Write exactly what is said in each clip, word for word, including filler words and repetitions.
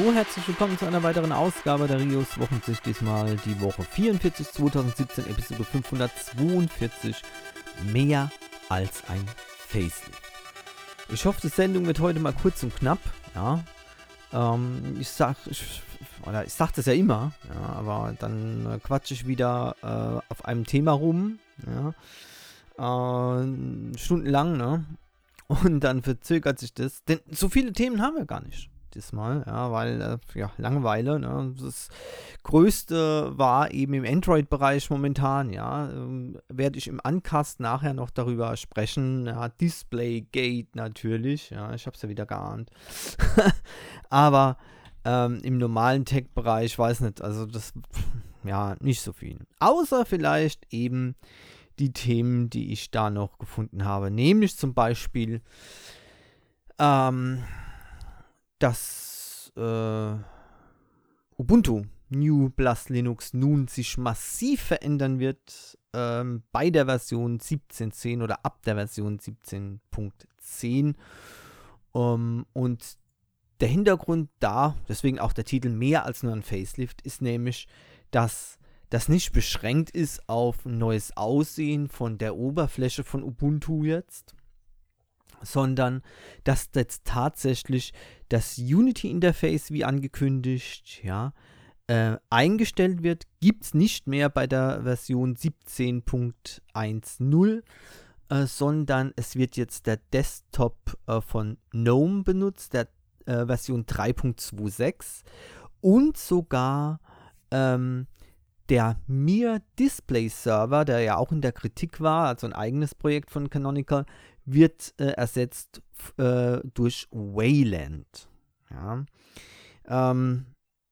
Hallo, herzlich willkommen zu einer weiteren Ausgabe der Rios Wochensicht. Diesmal die Woche vierundvierzig zweitausendsiebzehn, Episode fünfhundertzweiundvierzig. Mehr als ein Facelift. Ich hoffe, die Sendung wird heute mal kurz und knapp. Ja, ähm, ich sag, ich, oder ich sag das ja immer, ja, aber dann äh, quatsche ich wieder äh, auf einem Thema rum, ja, äh, stundenlang, ne? Und dann verzögert sich das, denn so viele Themen haben wir gar nicht diesmal, ja, weil, äh, ja, Langeweile, ne, das Größte war eben im Android-Bereich momentan, ja, ähm, werde ich im Uncast nachher noch darüber sprechen, ja, Displaygate natürlich, ja, ich hab's ja wieder geahnt, aber ähm, im normalen Tech-Bereich, weiß nicht, also das, ja, nicht so viel, außer vielleicht eben die Themen, die ich da noch gefunden habe, nämlich zum Beispiel ähm, dass äh, Ubuntu New plus Linux nun sich massiv verändern wird ähm, bei der Version siebzehn Punkt zehn oder ab der Version siebzehn Punkt zehn um, und der Hintergrund da, deswegen auch der Titel mehr als nur ein Facelift, ist nämlich, dass das nicht beschränkt ist auf ein neues Aussehen von der Oberfläche von Ubuntu jetzt, sondern dass jetzt tatsächlich das Unity-Interface, wie angekündigt, ja, äh, eingestellt wird. Gibt es nicht mehr bei der Version siebzehn Punkt zehn, äh, sondern es wird jetzt der Desktop äh, von GNOME benutzt, der äh, Version drei Punkt sechsundzwanzig und sogar ähm, der Mir Display Server, der ja auch in der Kritik war, also ein eigenes Projekt von Canonical, wird äh, ersetzt äh, durch Wayland. Ja. Ähm,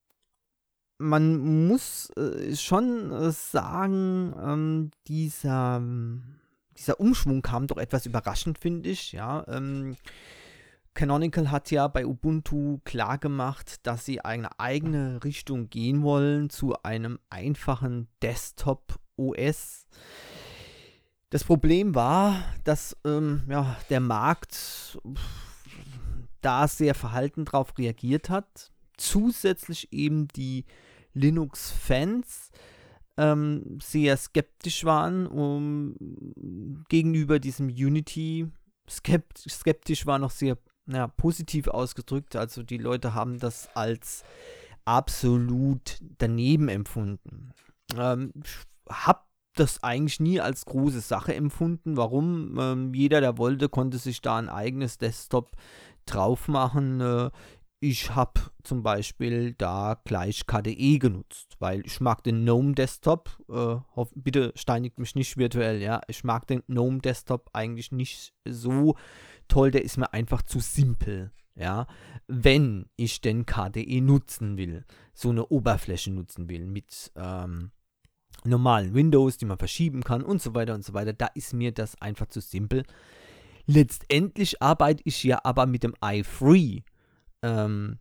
man muss äh, schon äh, sagen, ähm, dieser, dieser Umschwung kam doch etwas überraschend, finde ich. Ja. Ähm, Canonical hat ja bei Ubuntu klargemacht, dass sie eine eigene Richtung gehen wollen zu einem einfachen Desktop-O S. Das Problem war, dass ähm, ja, der Markt da sehr verhalten drauf reagiert hat. Zusätzlich eben die Linux-Fans ähm, sehr skeptisch waren um, gegenüber diesem Unity. Skept, skeptisch war noch sehr ja, positiv ausgedrückt. Also die Leute haben das als absolut daneben empfunden. Ähm, ich hab das eigentlich nie als große Sache empfunden. Warum? Ähm, jeder, der wollte, konnte sich da ein eigenes Desktop drauf machen. Äh, ich habe zum Beispiel da gleich K D E genutzt, weil ich mag den GNOME Desktop. Äh, hoff, bitte steinigt mich nicht virtuell, ja. Ich mag den GNOME Desktop eigentlich nicht so toll. Der ist mir einfach zu simpel, ja. Wenn ich denn K D E nutzen will, so eine Oberfläche nutzen will mit ähm, normalen Windows, die man verschieben kann und so weiter und so weiter, da ist mir das einfach zu simpel. Letztendlich arbeite ich ja aber mit dem iFree ähm,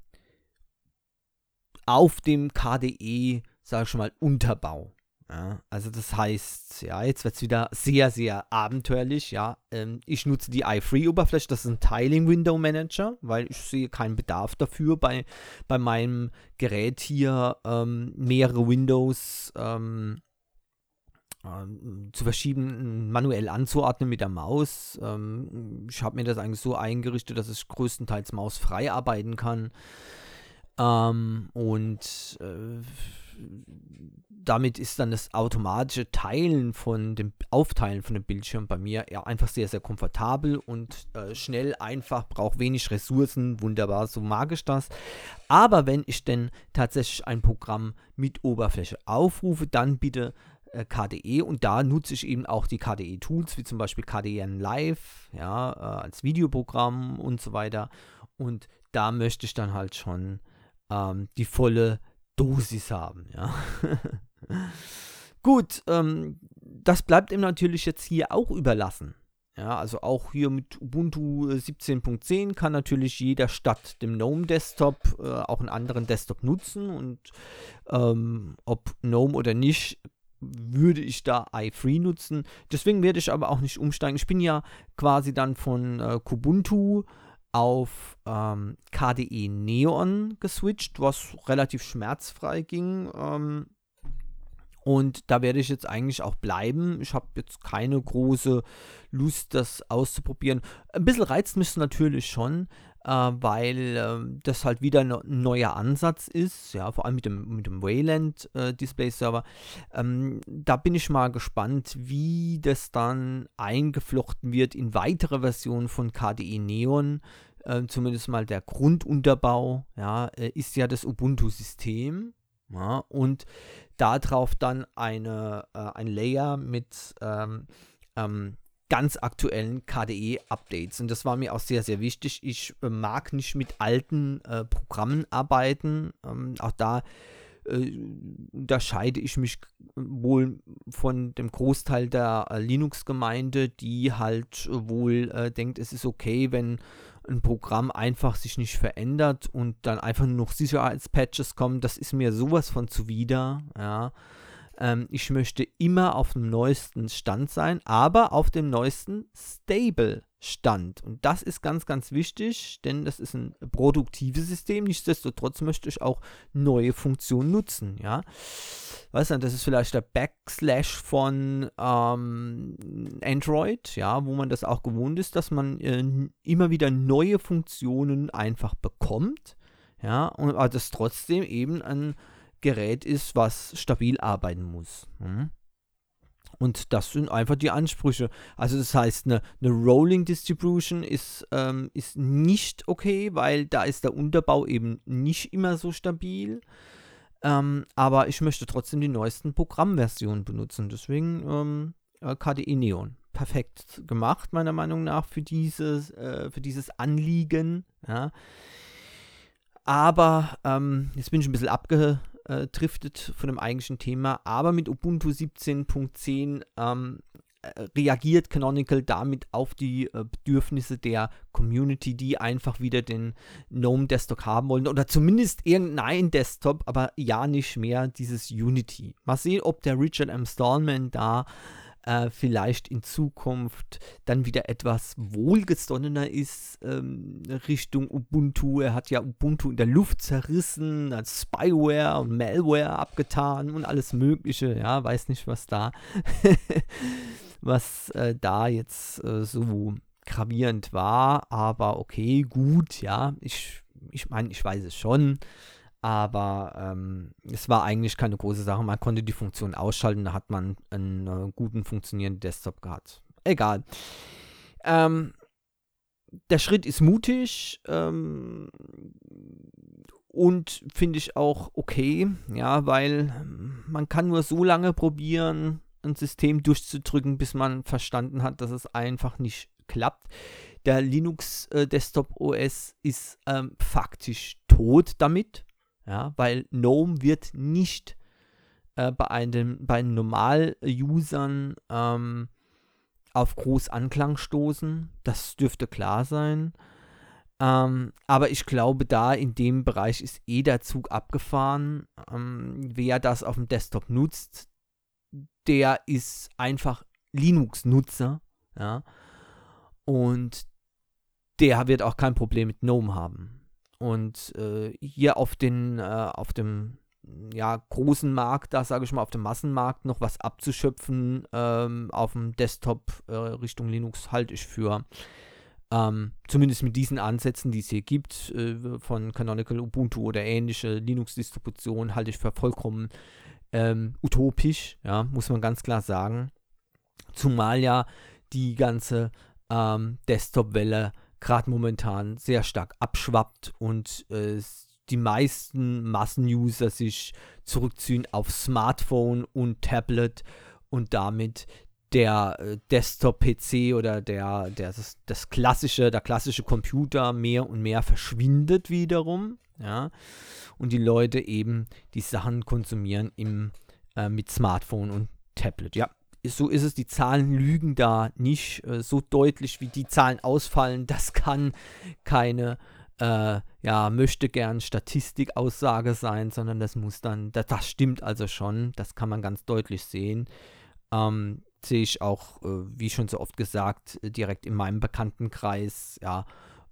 auf dem K D E, sage ich mal, Unterbau. Ja, also das heißt, ja, jetzt wird es wieder sehr, sehr abenteuerlich, ja. Ähm, ich nutze die iFree-Oberfläche, das ist ein Tiling-Window-Manager, weil ich sehe keinen Bedarf dafür, bei, bei meinem Gerät hier ähm, mehrere Windows ähm, ähm, zu verschieben, manuell anzuordnen mit der Maus. Ähm, ich habe mir das eigentlich so eingerichtet, dass ich größtenteils mausfrei arbeiten kann. Ähm, und äh, damit ist dann das automatische Teilen von dem Aufteilen von dem Bildschirm bei mir ja einfach sehr, sehr komfortabel und äh, schnell, einfach, braucht wenig Ressourcen, wunderbar, so mag ich das. Aber wenn ich denn tatsächlich ein Programm mit Oberfläche aufrufe, dann bitte äh, K D E, und da nutze ich eben auch die K D E-Tools, wie zum Beispiel K D E N Live, ja, äh, als Videoprogramm und so weiter. Und da möchte ich dann halt schon ähm, die volle Dosis haben, ja. Gut, ähm, das bleibt ihm natürlich jetzt hier auch überlassen. Ja, also auch hier mit Ubuntu siebzehn Punkt zehn kann natürlich jeder statt dem GNOME Desktop äh, auch einen anderen Desktop nutzen, und ähm, ob GNOME oder nicht, würde ich da iFree nutzen. Deswegen werde ich aber auch nicht umsteigen. Ich bin ja quasi dann von äh, Kubuntu auf ähm, K D E Neon geswitcht, was relativ schmerzfrei ging. Ähm, und da werde ich jetzt eigentlich auch bleiben. Ich habe jetzt keine große Lust, das auszuprobieren. Ein bisschen reizt mich natürlich schon, äh, weil äh, das halt wieder ne, ein neuer Ansatz ist, ja, vor allem mit dem, mit dem Wayland äh, Display Server. Ähm, da bin ich mal gespannt, wie das dann eingeflochten wird in weitere Versionen von K D E Neon. Äh, zumindest mal der Grundunterbau, ja, äh, ist ja das Ubuntu-System. Ja, und darauf dann eine, äh, ein Layer mit ähm, ähm, ganz aktuellen K D E-Updates. Und das war mir auch sehr, sehr wichtig. Ich äh, mag nicht mit alten äh, Programmen arbeiten. Ähm, auch da äh, unterscheide ich mich wohl von dem Großteil der äh, Linux-Gemeinde, die halt äh, wohl äh, denkt, es ist okay, wenn ein Programm einfach sich nicht verändert und dann einfach nur noch Sicherheitspatches kommen. Das ist mir sowas von zuwider, ja. Ähm, ich möchte immer auf dem neuesten Stand sein, aber auf dem neuesten Stable-Stand. Und das ist ganz, ganz wichtig, denn das ist ein produktives System. Nichtsdestotrotz möchte ich auch neue Funktionen nutzen, ja. Weißt du, das ist vielleicht der Backslash von ähm, Android, ja, wo man das auch gewohnt ist, dass man äh, immer wieder neue Funktionen einfach bekommt, ja, und aber das trotzdem eben ein Gerät ist, was stabil arbeiten muss. Hm? Und das sind einfach die Ansprüche. Also das heißt, eine, eine Rolling Distribution ist, ähm, ist nicht okay, weil da ist der Unterbau eben nicht immer so stabil. Ähm, aber ich möchte trotzdem die neuesten Programmversionen benutzen. Deswegen ähm, K D E Neon. Perfekt gemacht, meiner Meinung nach, für dieses, äh, für dieses Anliegen. Ja. Aber ähm, jetzt bin ich ein bisschen abgedriftet von dem eigentlichen Thema. Aber mit Ubuntu siebzehn Punkt zehn ähm, reagiert Canonical damit auf die äh, Bedürfnisse der Community, die einfach wieder den GNOME Desktop haben wollen oder zumindest irgendein Desktop, aber ja nicht mehr dieses Unity. Mal sehen, ob der Richard M. Stallman da äh, vielleicht in Zukunft dann wieder etwas wohlgesonnener ist ähm, Richtung Ubuntu. Er hat ja Ubuntu in der Luft zerrissen, als Spyware und Malware abgetan und alles Mögliche. Ja, weiß nicht, was da was äh, da jetzt äh, so gravierend war, aber okay, gut, ja, ich ich meine, ich weiß es schon, aber ähm, es war eigentlich keine große Sache, man konnte die Funktion ausschalten, da hat man einen äh, guten funktionierenden Desktop gehabt. Egal. Ähm, der Schritt ist mutig ähm, und finde ich auch okay, ja, weil man kann nur so lange probieren, ein System durchzudrücken, bis man verstanden hat, dass es einfach nicht klappt. Der Linux äh, Desktop O S ist ähm, faktisch tot damit, ja, weil GNOME wird nicht äh, bei einem bei Normal-Usern ähm, auf groß Anklang stoßen. Das dürfte klar sein. Ähm, aber ich glaube, da in dem Bereich ist eh der Zug abgefahren. Ähm, wer das auf dem Desktop nutzt, der ist einfach Linux-Nutzer, ja, und der wird auch kein Problem mit GNOME haben. Und äh, hier auf den, äh, auf dem ja, großen Markt, da sage ich mal, auf dem Massenmarkt noch was abzuschöpfen ähm, auf dem Desktop äh, Richtung Linux halte ich für ähm, zumindest mit diesen Ansätzen, die es hier gibt, äh, von Canonical, Ubuntu oder ähnliche Linux-Distributionen, halte ich für vollkommen Ähm, utopisch, ja, muss man ganz klar sagen. Zumal ja die ganze ähm, Desktop-Welle gerade momentan sehr stark abschwappt und äh, die meisten Massenuser sich zurückziehen auf Smartphone und Tablet und damit der äh, Desktop-P C oder der, der das, das klassische, der klassische Computer mehr und mehr verschwindet wiederum. Ja, und die Leute eben die Sachen konsumieren im, äh, mit Smartphone und Tablet. Ja, so ist es. Die Zahlen lügen da nicht äh, so deutlich, wie die Zahlen ausfallen. Das kann keine, äh, ja, möchte gern Statistikaussage sein, sondern das muss dann, das, das stimmt also schon. Das kann man ganz deutlich sehen. Ähm, sehe ich auch, äh, wie schon so oft gesagt, direkt in meinem Bekanntenkreis, ja,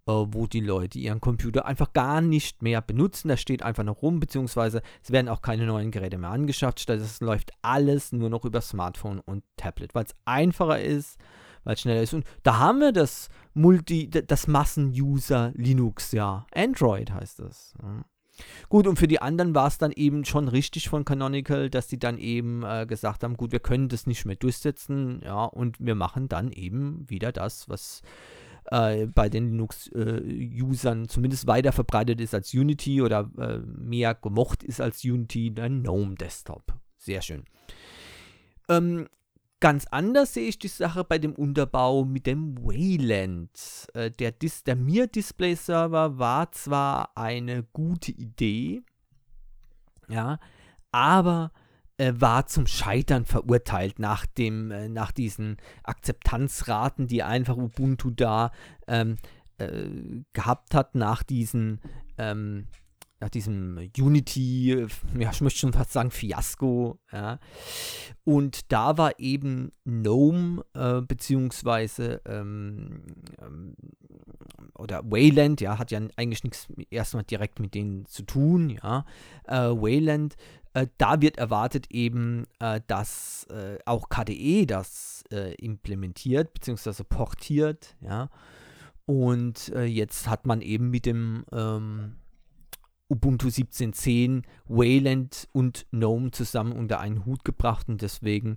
äh, wo die Leute ihren Computer einfach gar nicht mehr benutzen. Das steht einfach noch rum, beziehungsweise es werden auch keine neuen Geräte mehr angeschafft. Stattdessen läuft alles nur noch über Smartphone und Tablet, weil es einfacher ist, weil es schneller ist. Und da haben wir das Multi, das Massen-User Linux, ja. Android heißt das. Ja. Gut, und für die anderen war es dann eben schon richtig von Canonical, dass die dann eben äh, gesagt haben, gut, wir können das nicht mehr durchsetzen, ja, und wir machen dann eben wieder das, was äh, bei den Linux-Usern äh, zumindest weiter verbreitet ist als Unity oder äh, mehr gemocht ist als Unity, der GNOME Desktop. Sehr schön. Ähm, Ganz anders sehe ich die Sache bei dem Unterbau mit dem Wayland. Äh, der Dis- der Mir Display Server war zwar eine gute Idee, ja, aber äh, war zum Scheitern verurteilt nach, dem, äh, nach diesen Akzeptanzraten, die einfach Ubuntu da ähm, äh, gehabt hat, nach diesen ähm, nach diesem Unity, ja, ich möchte schon fast sagen Fiasko, ja. Und da war eben GNOME, äh, beziehungsweise ähm, ähm, oder Wayland, ja, hat ja eigentlich nichts erstmal direkt mit denen zu tun, ja. Äh, Wayland, äh, da wird erwartet eben, äh, dass äh, auch K D E das äh, implementiert, beziehungsweise portiert, ja. Und äh, jetzt hat man eben mit dem ähm, Ubuntu siebzehn Punkt zehn, Wayland und GNOME zusammen unter einen Hut gebracht und deswegen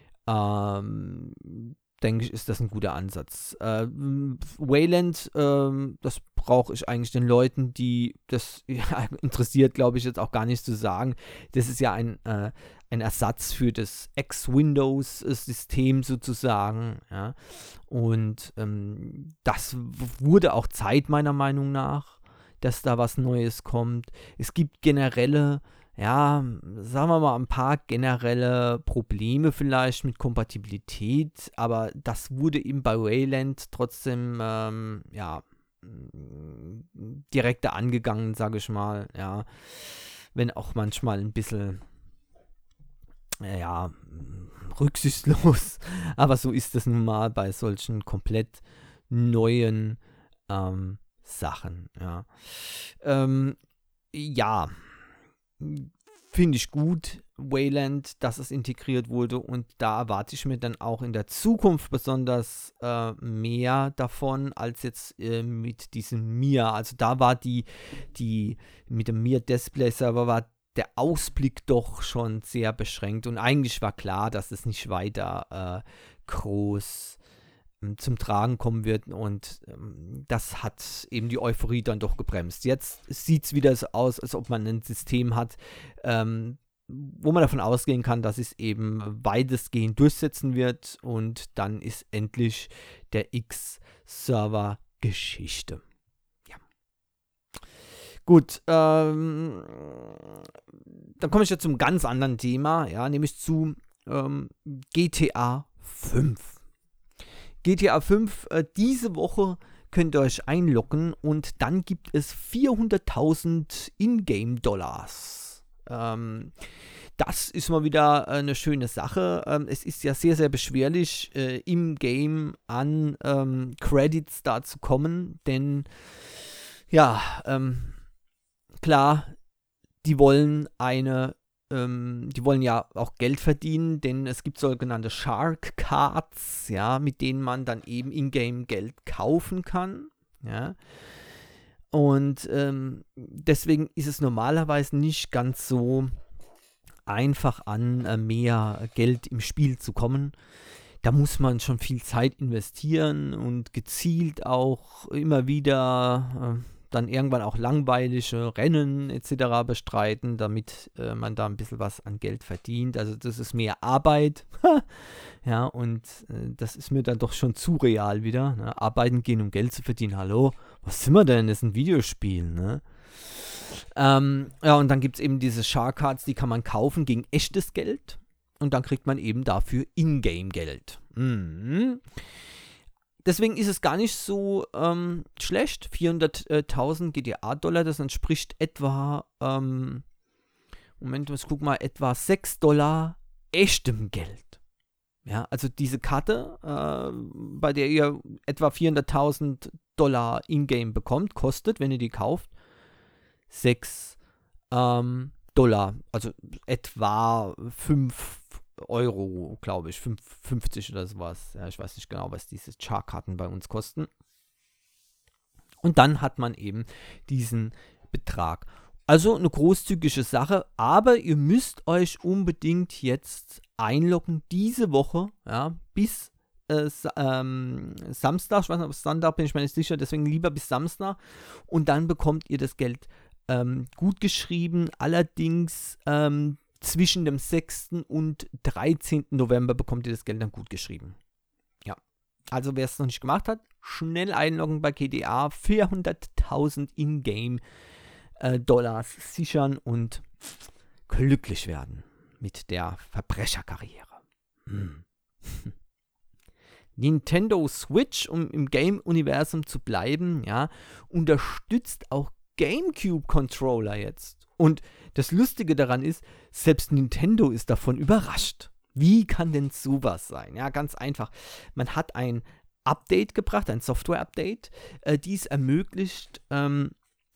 ähm, denke ich, ist das ein guter Ansatz. Äh, Wayland, ähm, das brauche ich eigentlich den Leuten, die das ja, interessiert, glaube ich, jetzt auch gar nicht zu sagen. Das ist ja ein, äh, ein Ersatz für das X-Windows-System sozusagen. Ja. Und ähm, das wurde auch Zeit meiner Meinung nach, dass da was Neues kommt. Es gibt generelle, ja, sagen wir mal, ein paar generelle Probleme vielleicht mit Kompatibilität, aber das wurde eben bei Wayland trotzdem, ähm, ja, direkter angegangen, sage ich mal, ja, wenn auch manchmal ein bisschen, ja, rücksichtslos, aber so ist das nun mal bei solchen komplett neuen ähm, Sachen, ja. Ähm, ja, finde ich gut, Wayland, dass es integriert wurde und da erwarte ich mir dann auch in der Zukunft besonders äh, mehr davon als jetzt äh, mit diesem Mir. Also da war die, die mit dem Mir Display Server war der Ausblick doch schon sehr beschränkt und eigentlich war klar, dass es nicht weiter äh, groß zum Tragen kommen wird und ähm, das hat eben die Euphorie dann doch gebremst. Jetzt sieht es wieder so aus, als ob man ein System hat, ähm, wo man davon ausgehen kann, dass es eben weitestgehend durchsetzen wird und dann ist endlich der X-Server Geschichte. Ja. Gut, ähm, dann komme ich jetzt zum ganz anderen Thema, ja, nämlich zu ähm, G T A fünf. G T A fünf, äh, diese Woche könnt ihr euch einloggen und dann gibt es vierhunderttausend Ingame-Dollars. Ähm, das ist mal wieder eine schöne Sache. Ähm, es ist ja sehr, sehr beschwerlich, äh, im Game an ähm, Credits da zu kommen, denn ja, ähm, klar, die wollen eine Ähm, die wollen ja auch Geld verdienen, denn es gibt sogenannte Shark Cards, ja, mit denen man dann eben in-game Geld kaufen kann, ja. Und ähm, deswegen ist es normalerweise nicht ganz so einfach an äh, mehr Geld im Spiel zu kommen. Da muss man schon viel Zeit investieren und gezielt auch immer wieder äh, dann irgendwann auch langweilige Rennen et cetera bestreiten, damit äh, man da ein bisschen was an Geld verdient. Also das ist mehr Arbeit. Ja, und äh, das ist mir dann doch schon zu real wieder. Ne? Arbeiten gehen, um Geld zu verdienen. Hallo? Was sind wir denn? Das ist ein Videospiel, ne? Ähm, ja, und dann gibt es eben diese Shark Cards, die kann man kaufen gegen echtes Geld. Und dann kriegt man eben dafür Ingame-Geld. Mhm. Deswegen ist es gar nicht so ähm, schlecht. vierhunderttausend G T A-Dollar, das entspricht etwa, ähm, Moment, ich guck mal, etwa sechs Dollar echtem Geld. Ja, also diese Karte, äh, bei der ihr etwa vierhunderttausend Dollar in-game bekommt, kostet, wenn ihr die kauft, sechs ähm, Dollar. Also etwa fünf Euro, glaube ich, fünf, fünfzig oder sowas. Ja, ich weiß nicht genau, was diese Char-Karten bei uns kosten. Und dann hat man eben diesen Betrag. Also eine großzügige Sache, aber ihr müsst euch unbedingt jetzt einloggen, diese Woche, ja, bis äh, ähm, Samstag, ich weiß nicht, ob es Sonntag bin ich mir nicht sicher, deswegen lieber bis Samstag und dann bekommt ihr das Geld ähm, gut geschrieben, allerdings ähm, zwischen dem sechsten und dreizehnten November bekommt ihr das Geld dann gut geschrieben. Ja, also wer es noch nicht gemacht hat, schnell einloggen bei G D A, vierhunderttausend in-game äh, Dollars sichern und glücklich werden mit der Verbrecherkarriere. Hm. Nintendo Switch, um im Game-Universum zu bleiben, ja, unterstützt auch GameCube-Controller jetzt. Und das Lustige daran ist, selbst Nintendo ist davon überrascht. Wie kann denn sowas sein? Ja, ganz einfach. Man hat ein Update gebracht, ein Software-Update, äh, die es ermöglicht, ähm,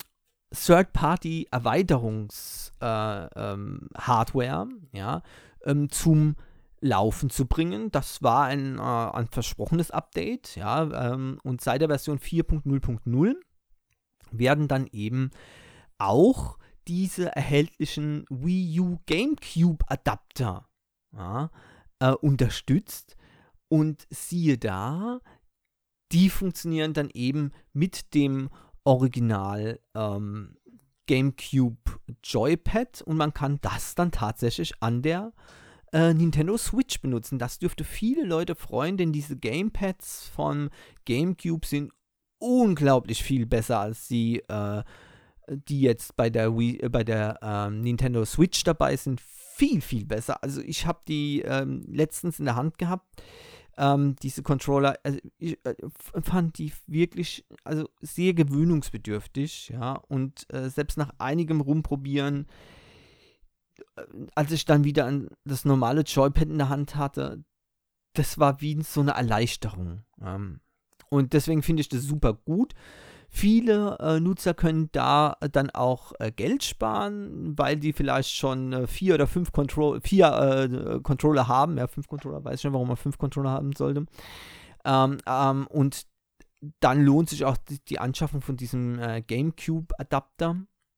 Third-Party-Erweiterungs-Hardware äh, ähm, ja, ähm, zum Laufen zu bringen. Das war ein, äh, ein versprochenes Update, ja, ähm, und seit der Version vier Punkt null Punkt null werden dann eben auch diese erhältlichen Wii U GameCube Adapter ja, äh, unterstützt und siehe da, die funktionieren dann eben mit dem Original ähm, GameCube Joypad und man kann das dann tatsächlich an der äh, Nintendo Switch benutzen. Das dürfte viele Leute freuen, denn diese Gamepads von GameCube sind unglaublich viel besser als die, äh, die jetzt bei der, Wii, äh, bei der ähm, Nintendo Switch dabei sind. Viel, viel besser. Also ich habe die ähm, letztens in der Hand gehabt. Ähm, diese Controller, also ich äh, fand die wirklich also sehr gewöhnungsbedürftig, ja, und äh, selbst nach einigem Rumprobieren, äh, als ich dann wieder an das normale Joypad in der Hand hatte, das war wie so eine Erleichterung. Ähm, und deswegen finde ich das super gut. Viele äh, Nutzer können da äh, dann auch äh, Geld sparen, weil die vielleicht schon äh, vier oder fünf Contro- vier, äh, Controller haben. Ja, fünf Controller, weiß ich nicht, warum man fünf Controller haben sollte. Ähm, ähm, und dann lohnt sich auch die, die Anschaffung von diesem äh, GameCube-Adapter.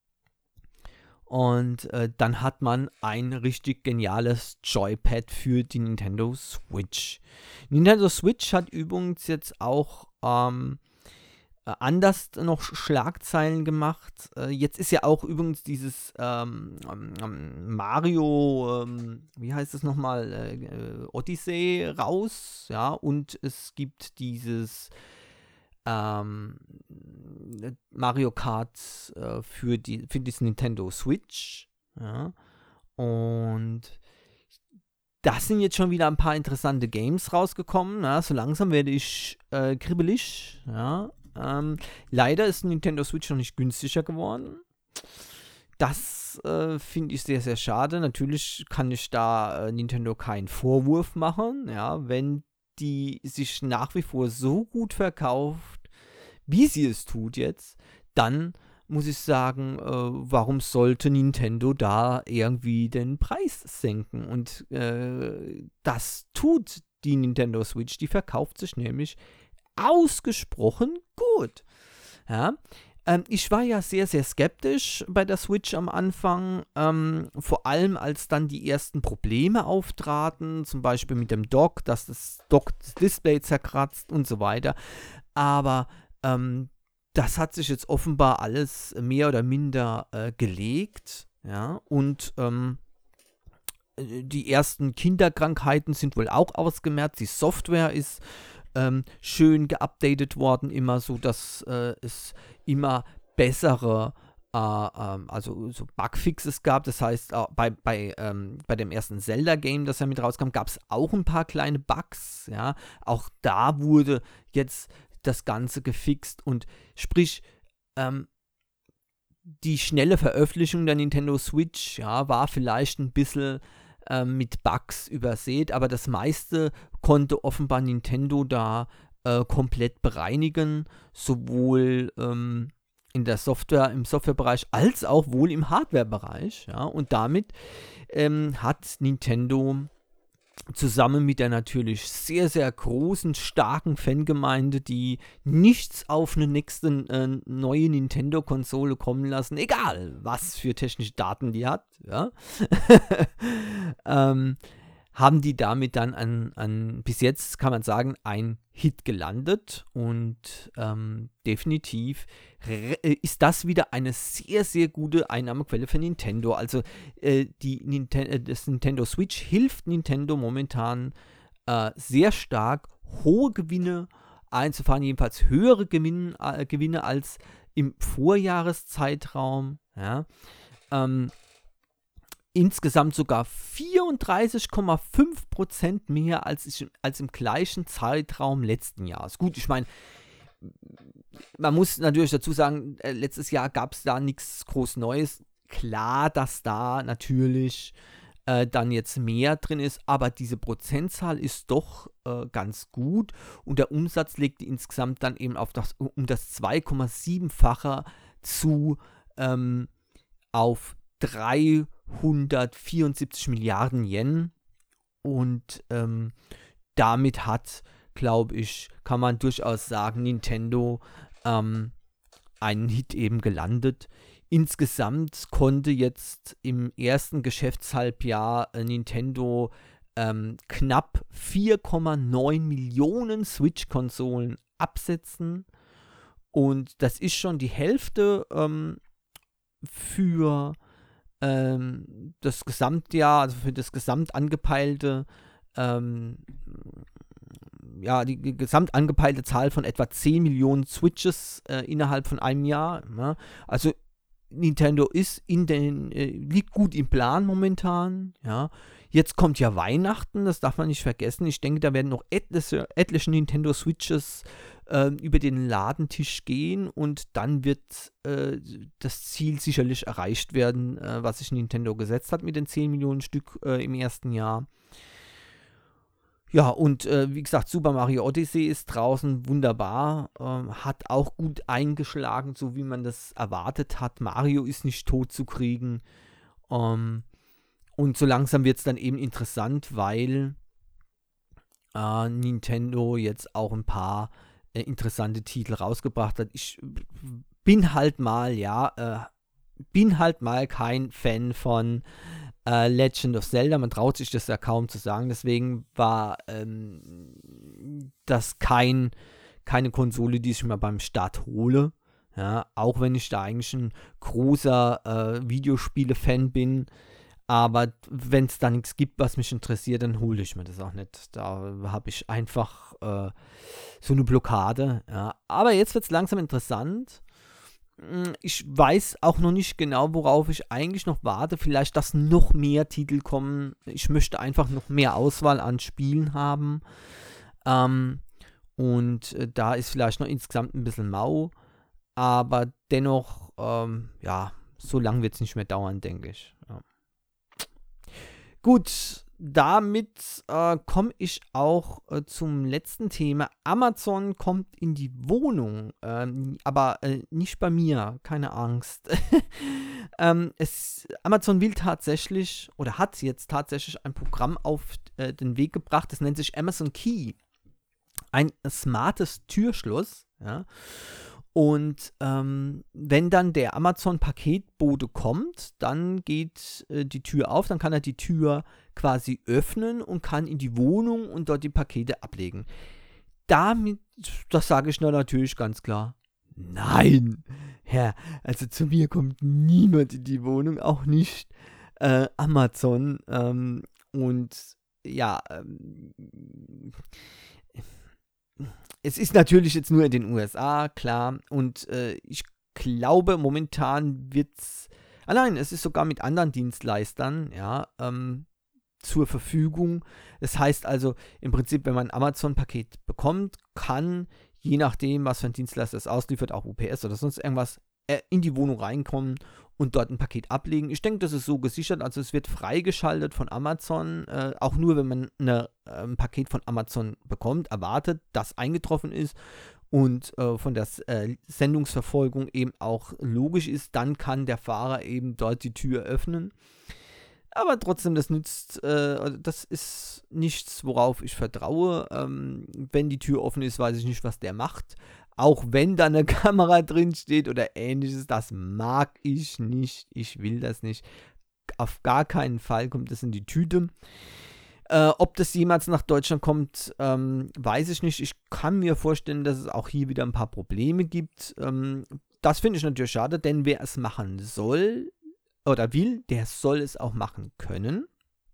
Und äh, dann hat man ein richtig geniales Joypad für die Nintendo Switch. Nintendo Switch hat übrigens jetzt auch ähm, anders noch Schlagzeilen gemacht. Äh, jetzt ist ja auch übrigens dieses ähm, ähm, Mario, ähm, wie heißt es nochmal, äh, Odyssey raus, ja, und es gibt dieses ähm, Mario Kart äh, für, die, für das Nintendo Switch, ja, und da sind jetzt schon wieder ein paar interessante Games rausgekommen, ja, so langsam werde ich äh, kribbelig, ja. Ähm, leider ist Nintendo Switch noch nicht günstiger geworden. Das äh, finde ich sehr, sehr schade. Natürlich kann ich da äh, Nintendo keinen Vorwurf machen, ja, wenn die sich nach wie vor so gut verkauft, wie sie es tut jetzt, dann muss ich sagen, äh, warum sollte Nintendo da irgendwie den Preis senken? Und äh, das tut die Nintendo Switch, die verkauft sich nämlich ausgesprochen gut. Ja, ähm, ich war ja sehr, sehr skeptisch bei der Switch am Anfang, ähm, vor allem als dann die ersten Probleme auftraten, zum Beispiel mit dem Dock, dass das Dock das Display zerkratzt und so weiter. Aber ähm, das hat sich jetzt offenbar alles mehr oder minder äh, gelegt, ja, und ähm, die ersten Kinderkrankheiten sind wohl auch ausgemerzt, die Software ist Ähm, schön geupdatet worden, immer so, dass äh, es immer bessere, äh, ähm, also so Bugfixes gab. Das heißt, äh, bei, bei, ähm, bei dem ersten Zelda-Game, das ja mit rauskam, gab es auch ein paar kleine Bugs. Ja? Auch da wurde jetzt das Ganze gefixt und sprich, ähm, die schnelle Veröffentlichung der Nintendo Switch, ja, war vielleicht ein bisschen mit Bugs übersät, aber das meiste konnte offenbar Nintendo da äh, komplett bereinigen, sowohl ähm, in der Software, im Softwarebereich als auch wohl im Hardwarebereich. Ja? Und damit ähm, hat Nintendo zusammen mit der natürlich sehr, sehr großen, starken Fangemeinde, die nichts auf eine nächste äh, neue Nintendo-Konsole kommen lassen, egal was für technische Daten die hat, ja, ähm, haben die damit dann an, an, bis jetzt kann man sagen, ein Hit gelandet und ähm, definitiv ist das wieder eine sehr, sehr gute Einnahmequelle für Nintendo. Also äh, die Ninten- das Nintendo Switch hilft Nintendo momentan äh, sehr stark, hohe Gewinne einzufahren, jedenfalls höhere Gewinne, äh, Gewinne als im Vorjahreszeitraum, ja. Ähm, Insgesamt sogar vierunddreißig Komma fünf Prozent mehr als, ich, als im gleichen Zeitraum letzten Jahres. Gut, ich meine, man muss natürlich dazu sagen, äh, letztes Jahr gab es da nichts groß Neues. Klar, dass da natürlich äh, dann jetzt mehr drin ist, aber diese Prozentzahl ist doch äh, ganz gut und der Umsatz legte insgesamt dann eben auf das, um das zwei Komma sieben-fache zu ähm, auf dreihundertvierundsiebzig Milliarden Yen und ähm, damit hat, glaube ich, kann man durchaus sagen, Nintendo ähm, einen Hit eben gelandet. Insgesamt konnte jetzt im ersten Geschäftshalbjahr äh, Nintendo ähm, knapp vier Komma neun Millionen Switch-Konsolen absetzen und das ist schon die Hälfte ähm, für ähm, das Gesamtjahr, also für das gesamt angepeilte, ähm, ja, die, die gesamt angepeilte Zahl von etwa zehn Millionen Switches äh, innerhalb von einem Jahr. Ja. Also Nintendo ist in den, äh, liegt gut im Plan momentan, ja. Jetzt kommt ja Weihnachten, das darf man nicht vergessen. Ich denke, da werden noch etliche, etliche Nintendo Switches äh, über den Ladentisch gehen und dann wird äh, das Ziel sicherlich erreicht werden, äh, was sich Nintendo gesetzt hat mit den zehn Millionen Stück äh, im ersten Jahr. Ja, und äh, wie gesagt, Super Mario Odyssey ist draußen wunderbar, äh, hat auch gut eingeschlagen, so wie man das erwartet hat. Mario ist nicht tot zu kriegen. Ähm, und so langsam wird es dann eben interessant, weil äh, Nintendo jetzt auch ein paar äh, interessante Titel rausgebracht hat. Ich bin halt mal, ja, äh, bin halt mal kein Fan von Uh, Legend of Zelda, man traut sich das ja kaum zu sagen, deswegen war ähm, das kein, keine Konsole, die ich mir beim Start hole, ja, auch wenn ich da eigentlich ein großer äh, Videospiele-Fan bin, aber wenn es da nichts gibt, was mich interessiert, dann hole ich mir das auch nicht, da habe ich einfach äh, so eine Blockade, ja. Aber jetzt wird es langsam interessant. Ich weiß auch noch nicht genau, worauf ich eigentlich noch warte. Vielleicht, dass noch mehr Titel kommen. Ich möchte einfach noch mehr Auswahl an Spielen haben. Ähm, und äh, da ist vielleicht noch insgesamt ein bisschen mau. Aber dennoch, ähm, ja, so lange wird es nicht mehr dauern, denke ich. Ja. Gut, damit äh, komme ich auch äh, zum letzten Thema. Amazon kommt in die Wohnung, ähm, aber äh, nicht bei mir, keine Angst. ähm, es, Amazon will tatsächlich, oder hat jetzt tatsächlich ein Programm auf äh, den Weg gebracht, das nennt sich Amazon Key. Ein smartes Türschloss, ja. Und ähm, wenn dann der Amazon-Paketbote kommt, dann geht äh, die Tür auf, dann kann er die Tür quasi öffnen und kann in die Wohnung und dort die Pakete ablegen. Damit, das sage ich natürlich ganz klar, nein, Herr, also zu mir kommt niemand in die Wohnung, auch nicht äh, Amazon. Ähm, und ja, ähm, es ist natürlich jetzt nur in den U S A, klar, und äh, ich glaube, momentan wird es, ah nein, es ist sogar mit anderen Dienstleistern, ja, ähm, zur Verfügung. Das heißt also, im Prinzip, wenn man ein Amazon-Paket bekommt, kann, je nachdem, was für ein Dienstleister es ausliefert, auch U P S oder sonst irgendwas, äh, in die Wohnung reinkommen und dort ein Paket ablegen. Ich denke, das ist so gesichert, also es wird freigeschaltet von Amazon, äh, auch nur wenn man eine, äh, ein Paket von Amazon bekommt, erwartet, das eingetroffen ist und äh, von der äh, Sendungsverfolgung eben auch logisch ist, dann kann der Fahrer eben dort die Tür öffnen. Aber trotzdem, das nützt, äh, das ist nichts, worauf ich vertraue. Ähm, wenn die Tür offen ist, weiß ich nicht, was der macht. Auch wenn da eine Kamera drin steht oder ähnliches, das mag ich nicht. Ich will das nicht. Auf gar keinen Fall kommt das in die Tüte. Äh, ob das jemals nach Deutschland kommt, ähm, weiß ich nicht. Ich kann mir vorstellen, dass es auch hier wieder ein paar Probleme gibt. Ähm, das finde ich natürlich schade, denn wer es machen soll oder will, der soll es auch machen können.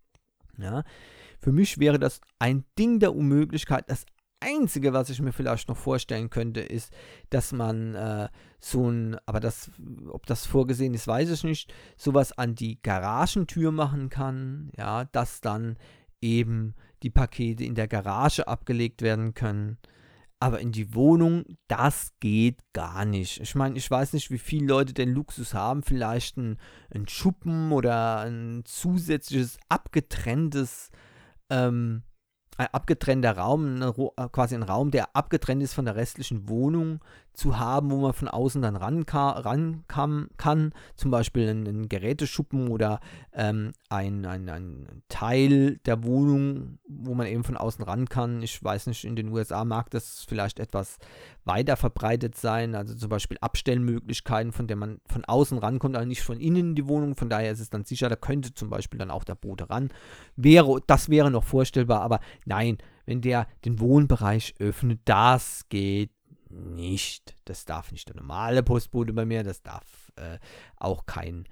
Ja. Für mich wäre das ein Ding der Unmöglichkeit. Das Einzige, was ich mir vielleicht noch vorstellen könnte, ist, dass man äh, so ein, aber das, ob das vorgesehen ist, weiß ich nicht, sowas an die Garagentür machen kann, ja, dass dann eben die Pakete in der Garage abgelegt werden können. Aber in die Wohnung, das geht gar nicht. Ich meine, ich weiß nicht, wie viele Leute den Luxus haben, vielleicht ein, ein Schuppen oder ein zusätzliches abgetrenntes, ähm, ein abgetrennter Raum, eine, quasi ein Raum, der abgetrennt ist von der restlichen Wohnung, zu haben, wo man von außen dann ranka- rankam kann. Zum Beispiel einen, einen Geräteschuppen oder ähm, ein, ein, ein Teil der Wohnung, wo man eben von außen ran kann. Ich weiß nicht, in den U S A mag das vielleicht etwas weiter verbreitet sein. Also zum Beispiel Abstellmöglichkeiten, von denen man von außen rankommt, aber nicht von innen in die Wohnung. Von daher ist es dann sicher, da könnte zum Beispiel dann auch der Bote ran. Wäre, das wäre noch vorstellbar, aber nein, wenn der den Wohnbereich öffnet, das geht nicht. Das darf nicht der normale Postbote bei mir, das darf äh, auch kein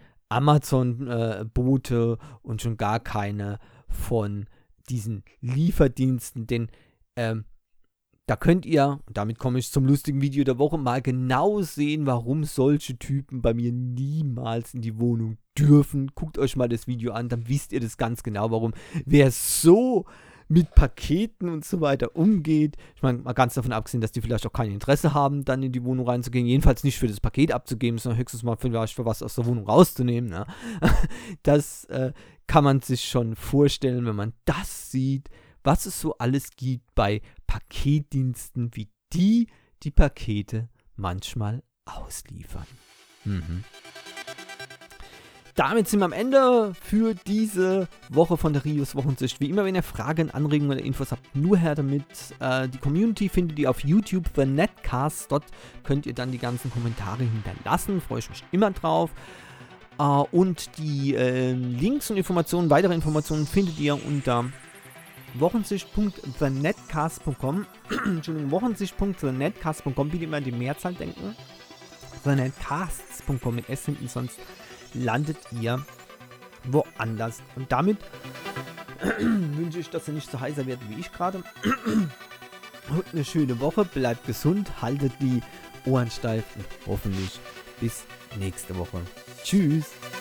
Amazon-Bote äh, und schon gar keine von diesen Lieferdiensten, denn ähm, da könnt ihr, und damit komme ich zum lustigen Video der Woche, mal genau sehen, warum solche Typen bei mir niemals in die Wohnung dürfen. Guckt euch mal das Video an, dann wisst ihr das ganz genau, warum. Wer so mit Paketen und so weiter umgeht, ich meine, mal ganz davon abgesehen, dass die vielleicht auch kein Interesse haben, dann in die Wohnung reinzugehen, jedenfalls nicht für das Paket abzugeben, sondern höchstens mal vielleicht für was aus der Wohnung rauszunehmen. Ne? Das äh, kann man sich schon vorstellen, wenn man das sieht, was es so alles gibt bei Paketdiensten, wie die die Pakete manchmal ausliefern. Mhm. Damit sind wir am Ende für diese Woche von der Rios Wochensicht. Wie immer, wenn ihr Fragen, Anregungen oder Infos habt, nur her damit. Äh, die Community findet ihr auf YouTube, The Netcast. Dort könnt ihr dann die ganzen Kommentare hinterlassen. Freue ich mich immer drauf. Äh, und die äh, Links und Informationen, weitere Informationen findet ihr unter wochensicht punkt the netcast punkt com. Entschuldigung, wochensicht punkt the netcast punkt com. Bitte immer an die Mehrzahl denken. the netcasts punkt com mit S hinten, sonst landet ihr woanders. Und damit wünsche ich, dass ihr nicht so heißer werdet wie ich gerade. Und eine schöne Woche. Bleibt gesund, haltet die Ohren steif und hoffentlich bis nächste Woche. Tschüss.